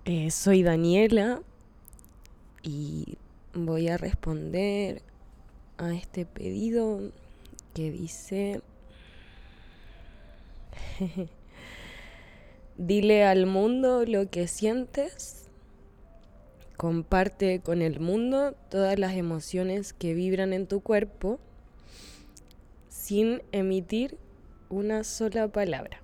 Soy Daniela y voy a responder a este pedido que dice: dile al mundo lo que sientes, comparte con el mundo todas las emociones que vibran en tu cuerpo sin emitir una sola palabra.